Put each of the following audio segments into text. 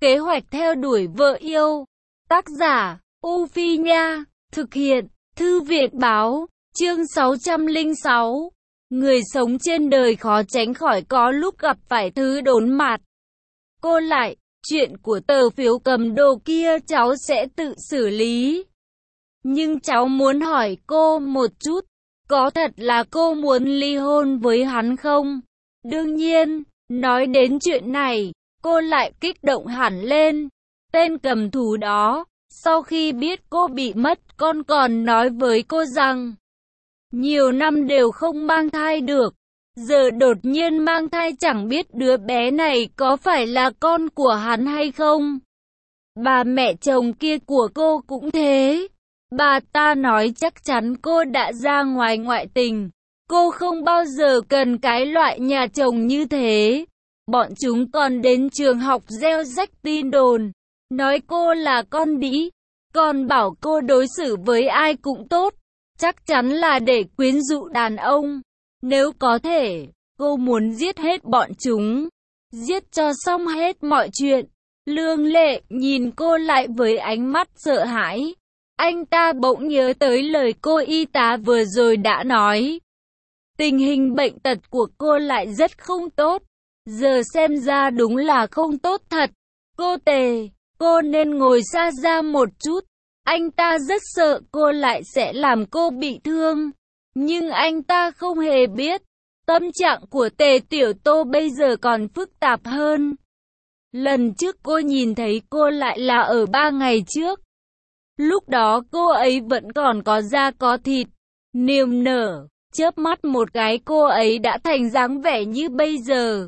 Kế hoạch theo đuổi vợ yêu. Tác giả, U Phi Nha. Thực hiện, Thư viện Báo. Chương 606. Người sống trên đời khó tránh khỏi có lúc gặp phải thứ đốn mặt. Cô lại, chuyện của tờ phiếu cầm đồ kia cháu sẽ tự xử lý. Nhưng cháu muốn hỏi cô một chút, có thật là cô muốn ly hôn với hắn không? Đương nhiên, nói đến chuyện này, cô lại kích động hẳn lên. Tên cầm thú đó, sau khi biết cô bị mất con còn nói với cô rằng nhiều năm đều không mang thai được. Giờ đột nhiên mang thai chẳng biết đứa bé này có phải là con của hắn hay không. Bà mẹ chồng kia của cô cũng thế. Bà ta nói chắc chắn cô đã ra ngoài ngoại tình. Cô không bao giờ cần cái loại nhà chồng như thế. Bọn chúng còn đến trường học gieo rắc tin đồn, nói cô là con đĩ, còn bảo cô đối xử với ai cũng tốt, chắc chắn là để quyến rũ đàn ông. Nếu có thể, cô muốn giết hết bọn chúng, giết cho xong hết mọi chuyện. Lương Lệ nhìn cô lại với ánh mắt sợ hãi. Anh ta bỗng nhớ tới lời cô y tá vừa rồi đã nói. Tình hình bệnh tật của cô lại rất không tốt. Giờ xem ra đúng là không tốt thật. Cô Tề, cô nên ngồi xa ra một chút. Anh ta rất sợ cô lại sẽ làm cô bị thương. Nhưng anh ta không hề biết, tâm trạng của Tề Tiểu Tô bây giờ còn phức tạp hơn. Lần trước cô nhìn thấy cô lại là ở 3 ngày trước. Lúc đó cô ấy vẫn còn có da có thịt, niềm nở, chớp mắt một cái cô ấy đã thành dáng vẻ như bây giờ.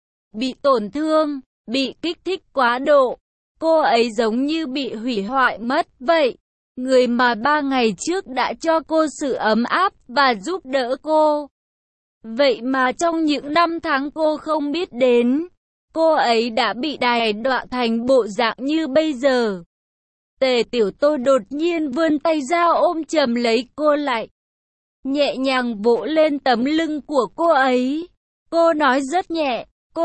Bị tổn thương, bị kích thích quá độ, cô ấy giống như bị hủy hoại mất vậy. Người mà 3 ngày trước đã cho cô sự ấm áp và giúp đỡ cô. Vậy mà trong những năm tháng cô không biết đến, cô ấy đã bị đày đọa thành bộ dạng như bây giờ. Tề Tiểu Tô đột nhiên vươn tay ra ôm chầm lấy cô lại, nhẹ nhàng vỗ lên tấm lưng của cô ấy. Cô nói rất nhẹ,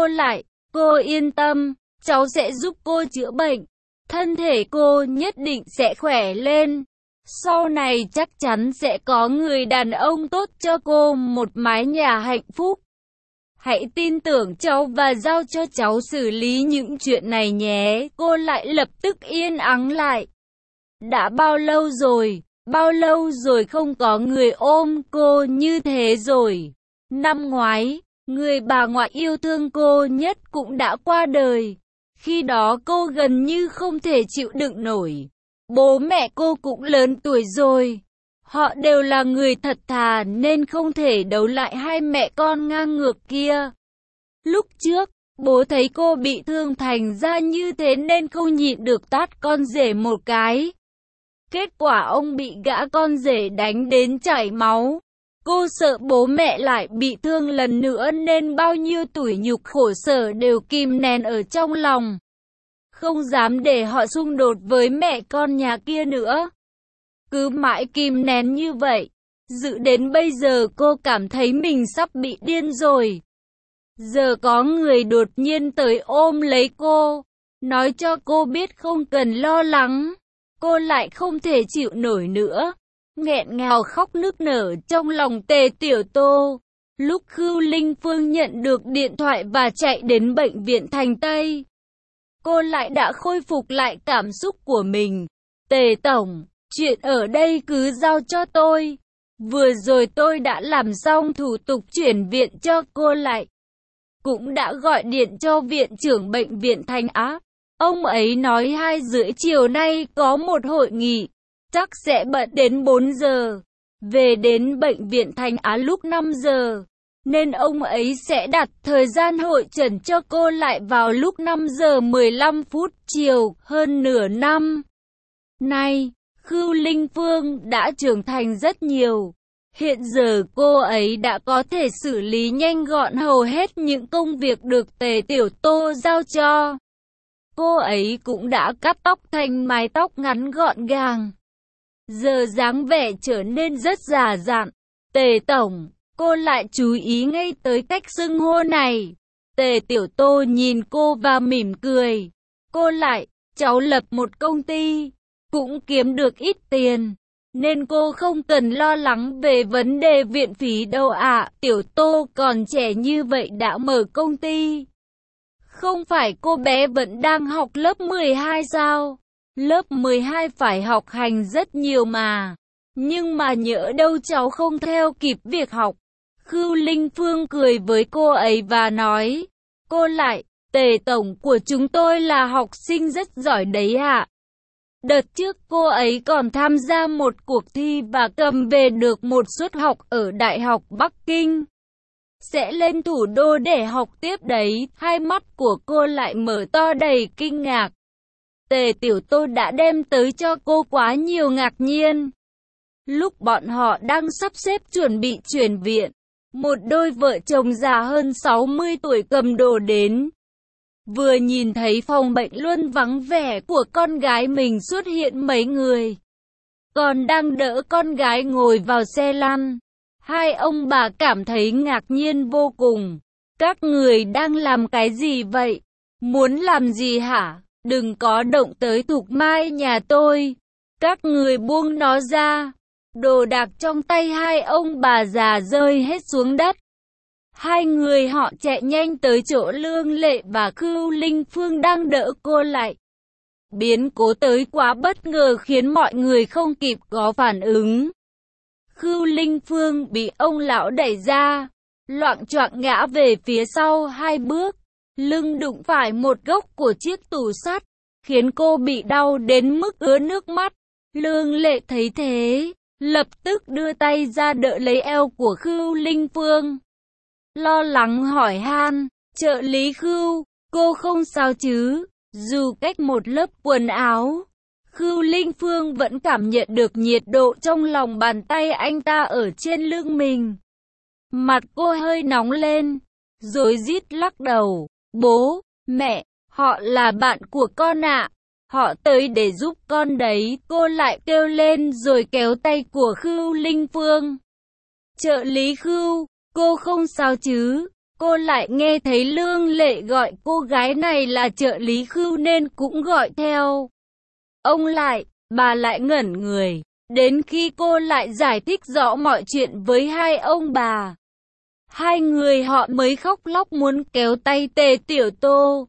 cô yên tâm, cháu sẽ giúp cô chữa bệnh. Thân thể cô nhất định sẽ khỏe lên. Sau này chắc chắn sẽ có người đàn ông tốt cho cô một mái nhà hạnh phúc. Hãy tin tưởng cháu và giao cho cháu xử lý những chuyện này nhé. Cô lại lập tức yên ắng lại. Đã bao lâu rồi không có người ôm cô như thế rồi. Năm ngoái, người bà ngoại yêu thương cô nhất cũng đã qua đời. Khi đó cô gần như không thể chịu đựng nổi. Bố mẹ cô cũng lớn tuổi rồi. Họ đều là người thật thà nên không thể đấu lại hai mẹ con ngang ngược kia. Lúc trước, bố thấy cô bị thương thành ra như thế nên không nhịn được tát con rể một cái. Kết quả ông bị gã con rể đánh đến chảy máu. Cô sợ bố mẹ lại bị thương lần nữa nên bao nhiêu tủi nhục khổ sở đều kìm nén ở trong lòng. Không dám để họ xung đột với mẹ con nhà kia nữa. Cứ mãi kìm nén như vậy, dự đến bây giờ cô cảm thấy mình sắp bị điên rồi. Giờ có người đột nhiên tới ôm lấy cô, nói cho cô biết không cần lo lắng. Cô lại không thể chịu nổi nữa, nghẹn ngào khóc nức nở trong lòng Tề Tiểu Tô. Lúc Khưu Linh Phương nhận được điện thoại và chạy đến bệnh viện Thành Tây, cô lại đã khôi phục lại cảm xúc của mình. Tề Tổng, chuyện ở đây cứ giao cho tôi. Vừa rồi tôi đã làm xong thủ tục chuyển viện cho cô lại. Cũng đã gọi điện cho viện trưởng bệnh viện Thành Á. Ông ấy nói 2:30 chiều nay có một hội nghị, chắc sẽ bận đến 4 giờ. Về đến bệnh viện Thành Á lúc 5 giờ, nên ông ấy sẽ đặt thời gian hội chẩn cho cô lại vào lúc 5:15 chiều, hơn nửa năm nay, Khưu Linh Phương đã trưởng thành rất nhiều. Hiện giờ cô ấy đã có thể xử lý nhanh gọn hầu hết những công việc được Tề Tiểu Tô giao cho. Cô ấy cũng đã cắt tóc thành mái tóc ngắn gọn gàng. Giờ dáng vẻ trở nên rất già dặn. Tề Tổng, cô lại chú ý ngay tới cách xưng hô này. Tề Tiểu Tô nhìn cô và mỉm cười. Cô lại, cháu lập một công ty, cũng kiếm được ít tiền, nên cô không cần lo lắng về vấn đề viện phí đâu ạ. Tiểu Tô còn trẻ như vậy đã mở công ty. Không phải cô bé vẫn đang học lớp 12 sao? Lớp 12 phải học hành rất nhiều mà. Nhưng mà nhỡ đâu cháu không theo kịp việc học. Khưu Linh Phương cười với cô ấy và nói. Cô lại, Tề tổng của chúng tôi là học sinh rất giỏi đấy ạ. Đợt trước cô ấy còn tham gia một cuộc thi và cầm về được một suất học ở Đại học Bắc Kinh. Sẽ lên thủ đô để học tiếp đấy. Hai mắt của cô lại mở to đầy kinh ngạc. Tề Tiểu Tô đã đem tới cho cô quá nhiều ngạc nhiên. Lúc bọn họ đang sắp xếp chuẩn bị chuyển viện, một đôi vợ chồng già hơn 60 tuổi cầm đồ đến. Vừa nhìn thấy phòng bệnh luôn vắng vẻ của con gái mình xuất hiện mấy người, còn đang đỡ con gái ngồi vào xe lăn. Hai ông bà cảm thấy ngạc nhiên vô cùng. Các người đang làm cái gì vậy? Muốn làm gì hả? Đừng có động tới Thục Mai nhà tôi. Các người buông nó ra. Đồ đạc trong tay hai ông bà già rơi hết xuống đất. Hai người họ chạy nhanh tới chỗ Lương Lệ và Khưu Linh Phương đang đỡ cô lại. Biến cố tới quá bất ngờ khiến mọi người không kịp có phản ứng. Khưu Linh Phương bị ông lão đẩy ra, loạng choạng ngã về phía sau 2 bước, lưng đụng phải một góc của chiếc tủ sắt, khiến cô bị đau đến mức ứa nước mắt. Lương Lệ thấy thế, lập tức đưa tay ra đỡ lấy eo của Khưu Linh Phương. Lo lắng hỏi han, trợ lý Khưu, cô không sao chứ? Dù cách một lớp quần áo, Khưu Linh Phương vẫn cảm nhận được nhiệt độ trong lòng bàn tay anh ta ở trên lưng mình. Mặt cô hơi nóng lên, rồi rít lắc đầu. Bố, mẹ, họ là bạn của con ạ. Họ tới để giúp con đấy. Cô lại kêu lên rồi kéo tay của Khưu Linh Phương. Trợ lý Khưu, cô không sao chứ? Cô lại nghe thấy Lương Lệ gọi cô gái này là trợ lý Khưu nên cũng gọi theo. Ông lại, bà lại ngẩn người, đến khi cô lại giải thích rõ mọi chuyện với hai ông bà. Hai người họ mới khóc lóc muốn kéo tay Tề Tiểu Tô.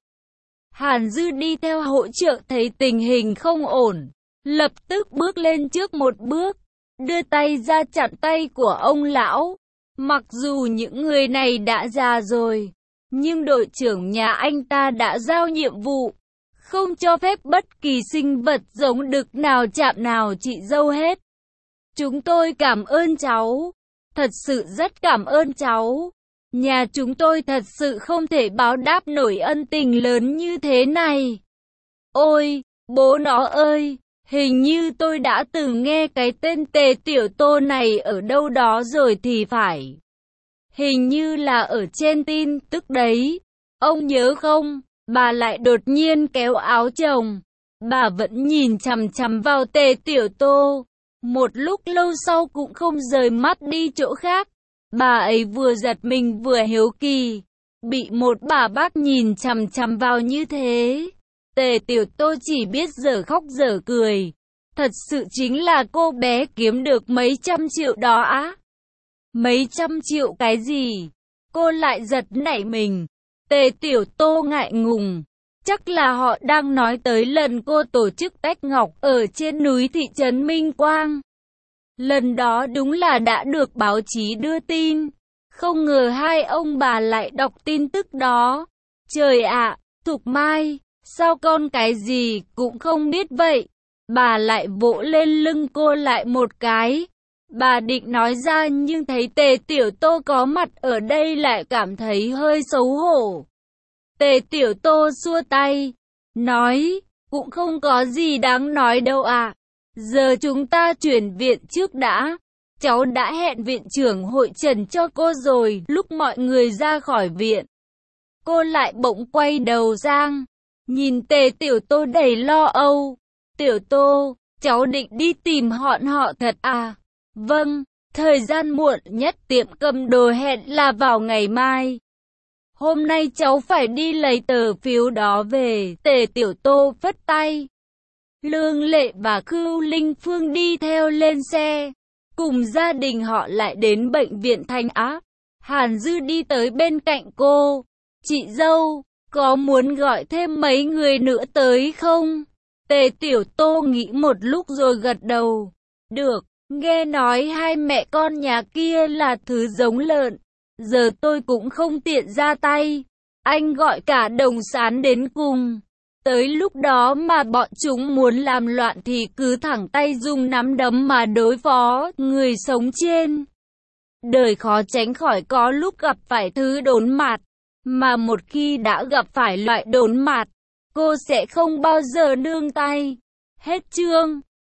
Hàn Dư đi theo hỗ trợ thấy tình hình không ổn, lập tức bước lên trước một bước, đưa tay ra chặn tay của ông lão. Mặc dù những người này đã già rồi, nhưng đội trưởng nhà anh ta đã giao nhiệm vụ, không cho phép bất kỳ sinh vật giống đực nào chạm nào chị dâu hết. Chúng tôi cảm ơn cháu, thật sự rất cảm ơn cháu. Nhà chúng tôi thật sự không thể báo đáp nổi ân tình lớn như thế này. Ôi, bố nó ơi, hình như tôi đã từng nghe cái tên Tề Tiểu Tô này ở đâu đó rồi thì phải. Hình như là ở trên tin tức đấy. Ông nhớ không? Bà lại đột nhiên kéo áo chồng. Bà vẫn nhìn chằm chằm vào Tề Tiểu Tô. Một lúc lâu sau cũng không rời mắt đi chỗ khác. Bà ấy vừa giật mình vừa hiếu kỳ. Bị một bà bác nhìn chằm chằm vào như thế. Tề Tiểu Tô chỉ biết dở khóc dở cười. Thật sự chính là cô bé kiếm được mấy trăm triệu đó á. Mấy trăm triệu cái gì? Cô lại giật nảy mình. Tề Tiểu Tô ngại ngùng. Chắc là họ đang nói tới lần cô tổ chức tách ngọc ở trên núi thị trấn Minh Quang. Lần đó đúng là đã được báo chí đưa tin. Không ngờ hai ông bà lại đọc tin tức đó. Trời ạ, Thục Mai, sao con cái gì cũng không biết vậy? Bà lại vỗ lên lưng cô lại một cái. Bà định nói ra nhưng thấy Tề Tiểu Tô có mặt ở đây lại cảm thấy hơi xấu hổ. Tề Tiểu Tô xua tay, nói, cũng không có gì đáng nói đâu ạ. Giờ chúng ta chuyển viện trước đã. Cháu đã hẹn viện trưởng hội trần cho cô rồi. Lúc mọi người ra khỏi viện, cô lại bỗng quay đầu sang, nhìn Tề Tiểu Tô đầy lo âu. Tiểu Tô, cháu định đi tìm họ thật à? Vâng, thời gian muộn nhất tiệm cầm đồ hẹn là vào ngày mai. Hôm nay cháu phải đi lấy tờ phiếu đó về. Tề Tiểu Tô phất tay. Lương Lệ và Cưu Linh Phương đi theo lên xe. Cùng gia đình họ lại đến bệnh viện Thanh Á. Hàn Dư đi tới bên cạnh cô. Chị dâu, có muốn gọi thêm mấy người nữa tới không? Tề Tiểu Tô nghĩ một lúc rồi gật đầu. Được, nghe nói hai mẹ con nhà kia là thứ giống lợn. Giờ tôi cũng không tiện ra tay. Anh gọi cả Đồng Sán đến cùng. Tới lúc đó mà bọn chúng muốn làm loạn thì cứ thẳng tay dùng nắm đấm mà đối phó. Người sống trên đời khó tránh khỏi có lúc gặp phải thứ đốn mạt. Mà một khi đã gặp phải loại đốn mạt, cô sẽ không bao giờ nương tay. Hết chương.